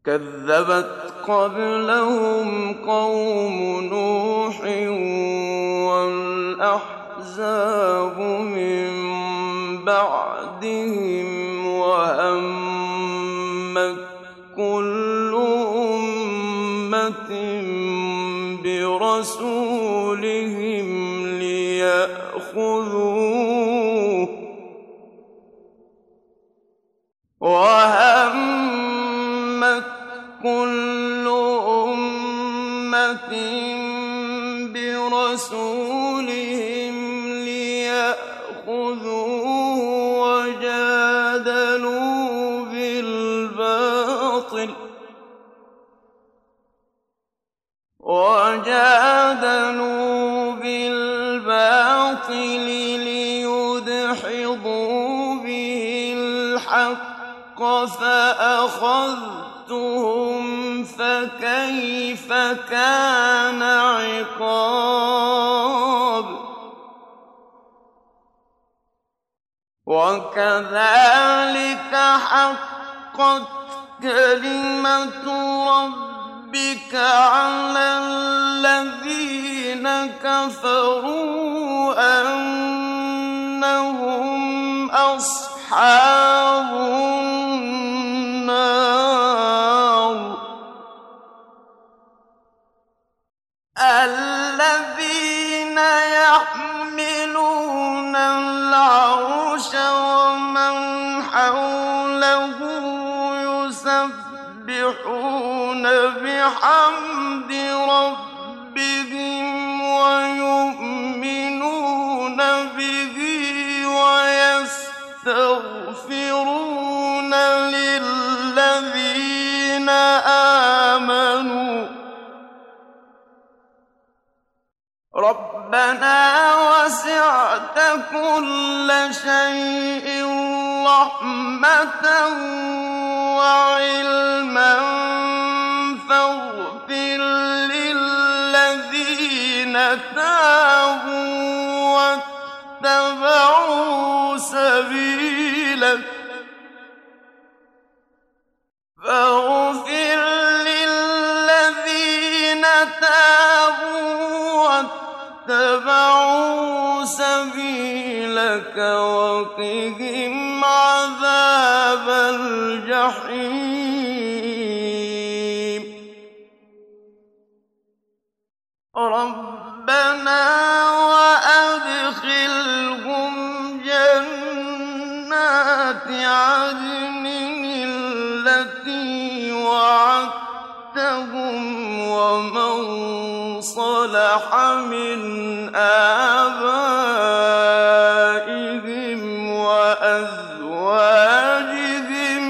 كذبت قبلهم قوم نوح والأحزاب من بعدهم وهمت كل أمة برسولهم ليأخذوه كل أمة برسولهم ليأخذوه وجادلوا بالباطل ليدحضوا به الحق فأخذتهم فكيف كان عقاب وكذلك حقت كلمة ربك على الذين كفروا أنهم أصحاب النار الذين يحملون العرش ومن حوله يسبحون بحمد ربهم ويؤمنون به ويستغفرون للذين آمنوا ربنا وسعت كل شيء رحمة وعلما فاغفر للذين تابوا واتبعوا سبيلك فاغفر للذين تابوا واتبعوا سبيلك وقهم عذاب الجحيم ربنا وأدخلهم جنات عدن التي وعدتهم ومن صلح من آبائهم وأزواجهم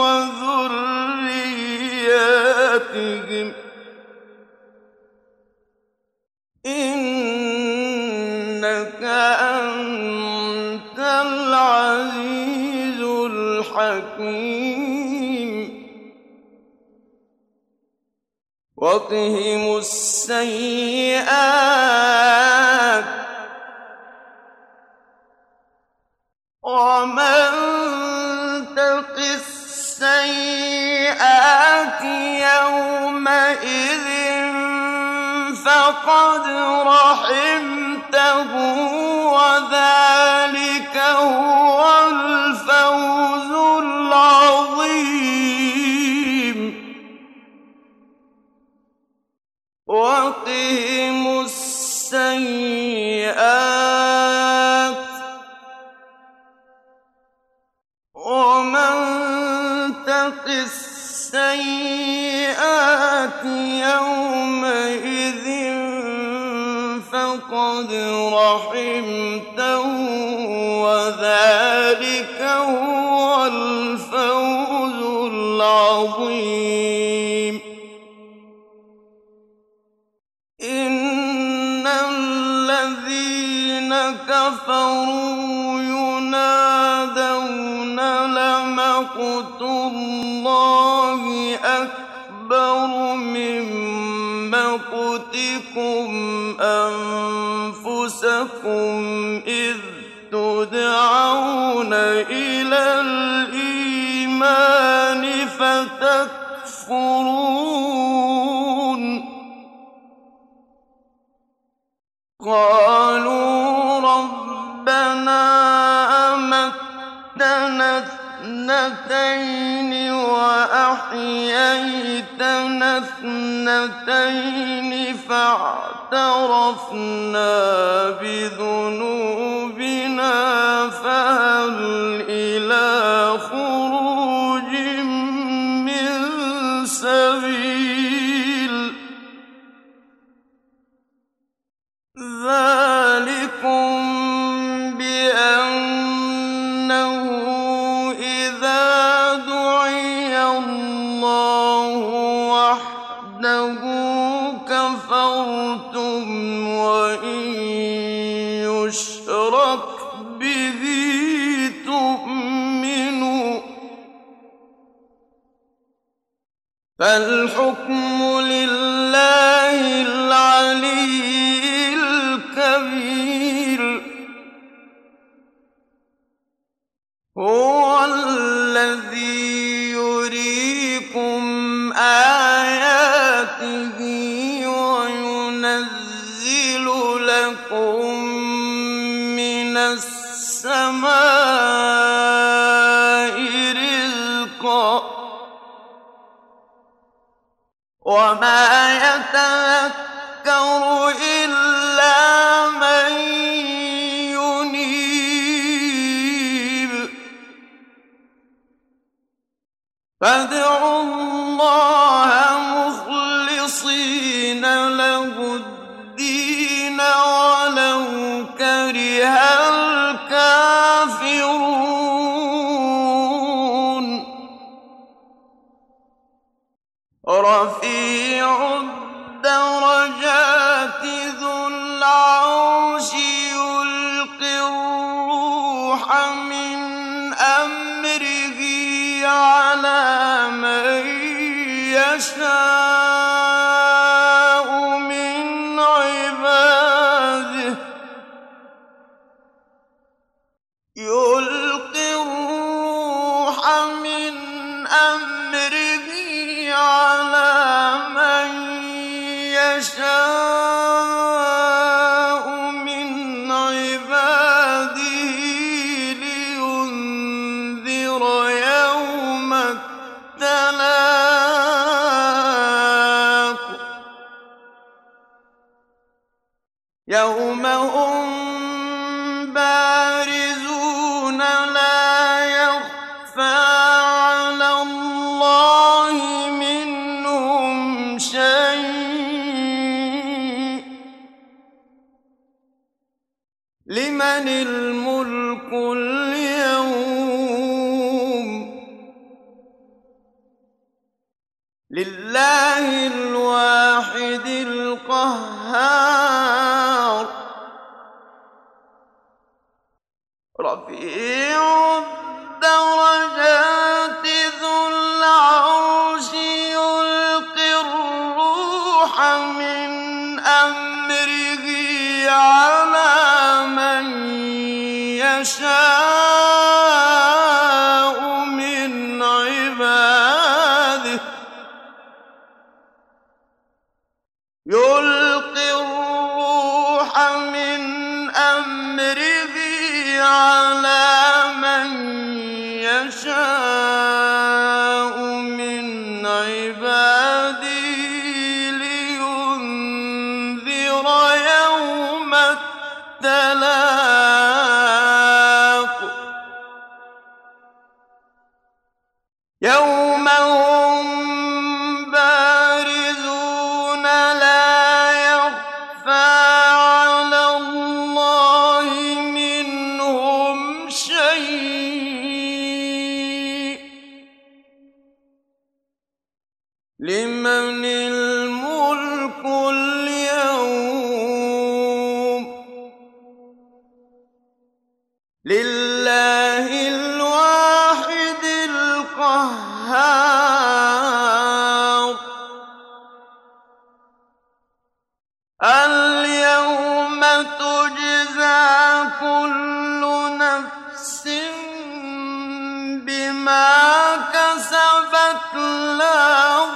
وذرياتهم إنك أنت العزيز الحكيم وقهم السيئات ومن تق السيئات يومئذ فقد رحمته وذلك هو الفوز العظيم وقهم السيئات ومن تق السيئات يومئذ فقد رحمته وذلك هو الفوز العظيم إن الذين كفروا ينادون لمقت الله أكبر من مقتكم أنفسكم إذ تدعون إلى الإيمان فتكفرون يكفرون قالوا ربنا أمتنا اثنتين وأحييتنا اثنتين فاعترفنا بذنوبنا فهل إلى خروج من سبيل ذلكم بأنه إذا دعي الله وحده كفرتم وإن يشرك به تؤمنوا فالحكم لله العلي الكبير هو الذي يريكم آياته وينزل لكم من السماء رزقا وما يتذكر إلا من ينيب فادعوا الله مخلصين له الدين ولو كره الكافرون رفيع الدرجات ذو العرش يلقي الروح من أمره على من يشاء من عباده يلقي الروح من أمره على من يشاء من عباده لينذر يوم التلاق يوم هم بارزون لا يخفى على الله منهم شيء لمن الملك اليوم لله الواحد القهار رفيع الدرجات ذو العرش يلقي الروح من أمره على من يشاء من عباده يلقي الروح من أمره على من يشاء من عباده لينذر يوم التلاق يوم هم بارزون لا يخفى على الله منهم شيء لمن الملك اليوم لله الواحد القهار اليوم تجزى كل نفس بما كسبت لا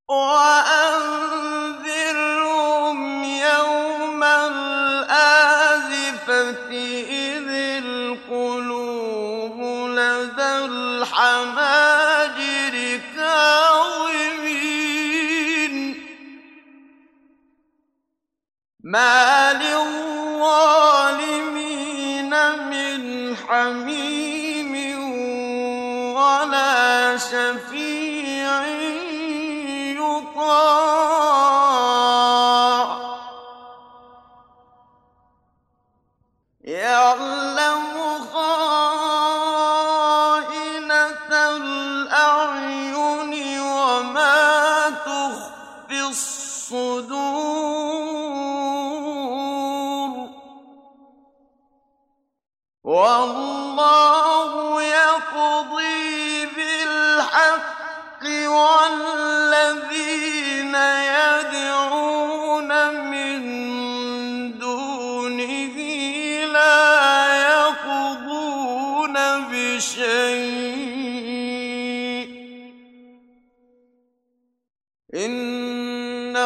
وأنذرهم يوم الآزفة إذ القلوب لدى الحناجر كاظمين ما للظالمين من حميم ولا شفيع يطاع يعلم خائنة الأعين وما تخفي الصدور والله يقضي بالحق والذين يدعون من دونه لا يقضون بشيء إن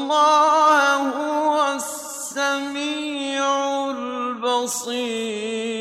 الله هو السميع البصير